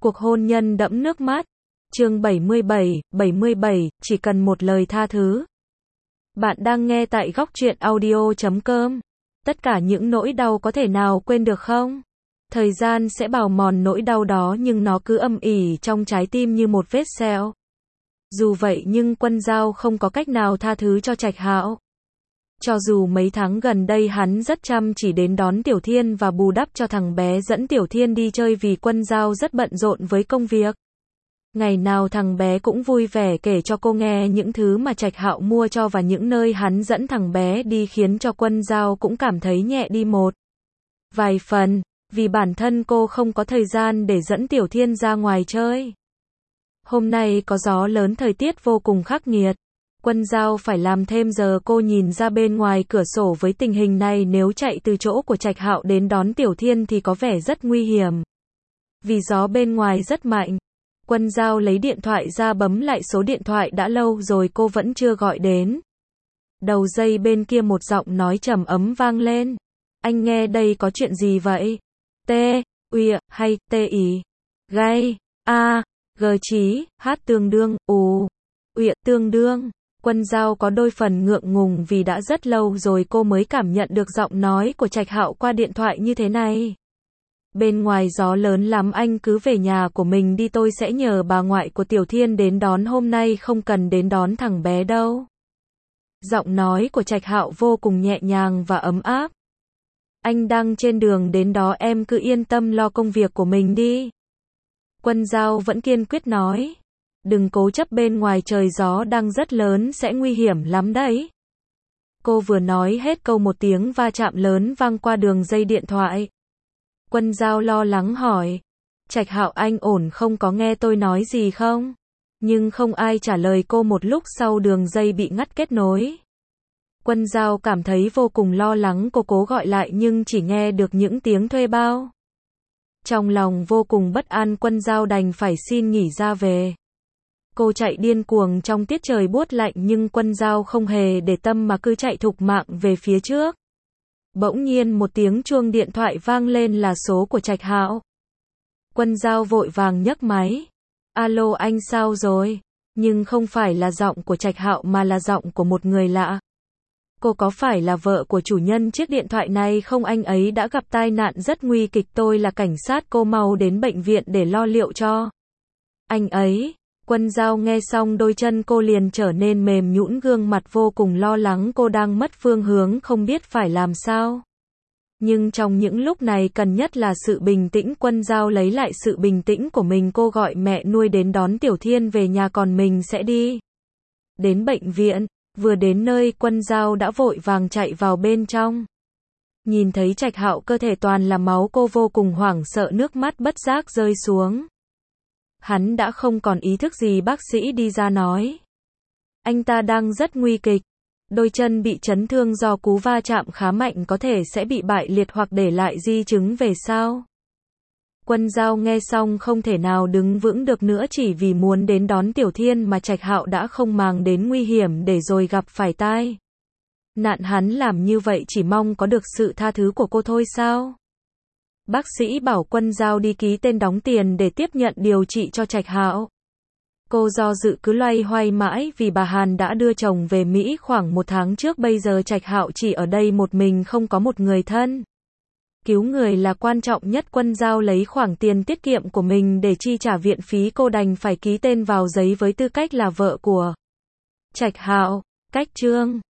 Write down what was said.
Cuộc hôn nhân đẫm nước mắt. Chương 77, chỉ cần một lời tha thứ. Bạn đang nghe tại Góc Truyện Audio.com. Tất cả những nỗi đau có thể nào quên được không? Thời gian sẽ bào mòn nỗi đau đó nhưng nó cứ âm ỉ trong trái tim như một vết sẹo. Dù vậy nhưng Quân Dao không có cách nào tha thứ cho Trạch Hạo. Cho dù mấy tháng gần đây hắn rất chăm chỉ đến đón Tiểu Thiên và bù đắp cho thằng bé dẫn Tiểu Thiên đi chơi vì Quân Dao rất bận rộn với công việc. Ngày nào thằng bé cũng vui vẻ kể cho cô nghe những thứ mà Trạch Hạo mua cho và những nơi hắn dẫn thằng bé đi khiến cho Quân Dao cũng cảm thấy nhẹ đi một vài phần, vì bản thân cô không có thời gian để dẫn Tiểu Thiên ra ngoài chơi. Hôm nay có gió lớn, thời tiết vô cùng khắc nghiệt. Quân Dao phải làm thêm giờ. Cô nhìn ra bên ngoài cửa sổ, với tình hình này nếu chạy từ chỗ của Trạch Hạo đến đón Tiểu Thiên thì có vẻ rất nguy hiểm. Vì gió bên ngoài rất mạnh. Quân Dao lấy điện thoại ra bấm lại số điện thoại đã lâu rồi cô vẫn chưa gọi đến. Đầu dây bên kia một giọng nói trầm ấm vang lên. Anh nghe đây, có chuyện gì vậy? T, uy, hay, t ý, gay, a, g chí, h tương đương, u, uy, tương đương. Quân Dao có đôi phần ngượng ngùng vì đã rất lâu rồi cô mới cảm nhận được giọng nói của Trạch Hạo qua điện thoại như thế này. Bên ngoài gió lớn lắm, anh cứ về nhà của mình đi, tôi sẽ nhờ bà ngoại của Tiểu Thiên đến đón, hôm nay không cần đến đón thằng bé đâu. Giọng nói của Trạch Hạo vô cùng nhẹ nhàng và ấm áp. Anh đang trên đường đến đó, em cứ yên tâm lo công việc của mình đi. Quân Dao vẫn kiên quyết nói. Đừng cố chấp, bên ngoài trời gió đang rất lớn, sẽ nguy hiểm lắm đấy. Cô vừa nói hết câu, một tiếng va chạm lớn vang qua đường dây điện thoại. Quân Dao lo lắng hỏi. Trạch Hạo, anh ổn không, có nghe tôi nói gì không? Nhưng không ai trả lời cô. Một lúc sau đường dây bị ngắt kết nối. Quân Dao cảm thấy vô cùng lo lắng, cô cố gọi lại nhưng chỉ nghe được những tiếng thuê bao. Trong lòng vô cùng bất an, Quân Dao đành phải xin nghỉ ra về. Cô chạy điên cuồng trong tiết trời buốt lạnh nhưng Quân Dao không hề để tâm mà cứ chạy thục mạng về phía trước. Bỗng nhiên một tiếng chuông điện thoại vang lên, là số của Trạch Hạo. Quân Dao vội vàng nhấc máy. Alo, anh sao rồi? Nhưng không phải là giọng của Trạch Hạo mà là giọng của một người lạ. Cô có phải là vợ của chủ nhân chiếc điện thoại này không? Anh ấy đã gặp tai nạn rất nguy kịch, tôi là cảnh sát, cô mau đến bệnh viện để lo liệu cho anh ấy. Quân Dao nghe xong đôi chân cô liền trở nên mềm nhũn, gương mặt vô cùng lo lắng, cô đang mất phương hướng không biết phải làm sao. Nhưng trong những lúc này cần nhất là sự bình tĩnh. Quân Dao lấy lại sự bình tĩnh của mình, cô gọi mẹ nuôi đến đón Tiểu Thiên về nhà, còn mình sẽ đi đến bệnh viện. Vừa đến nơi, Quân Dao đã vội vàng chạy vào bên trong. Nhìn thấy Trạch Hạo cơ thể toàn là máu, cô vô cùng hoảng sợ, nước mắt bất giác rơi xuống. Hắn đã không còn ý thức gì, bác sĩ đi ra nói. Anh ta đang rất nguy kịch. Đôi chân bị chấn thương do cú va chạm khá mạnh, có thể sẽ bị bại liệt hoặc để lại di chứng về sau. Quân Dao nghe xong không thể nào đứng vững được nữa, chỉ vì muốn đến đón Tiểu Thiên mà Trạch Hạo đã không màng đến nguy hiểm để rồi gặp phải tai nạn. Hắn làm như vậy chỉ mong có được sự tha thứ của cô thôi sao? Bác sĩ bảo Quân Dao đi ký tên đóng tiền để tiếp nhận điều trị cho Trạch Hạo. Cô do dự cứ loay hoay mãi vì bà Hàn đã đưa chồng về Mỹ khoảng 1 tháng trước, bây giờ Trạch Hạo chỉ ở đây một mình, không có một người thân. Cứu người là quan trọng nhất. Quân Dao lấy khoản tiền tiết kiệm của mình để chi trả viện phí, cô đành phải ký tên vào giấy với tư cách là vợ của Trạch Hạo. Cách chương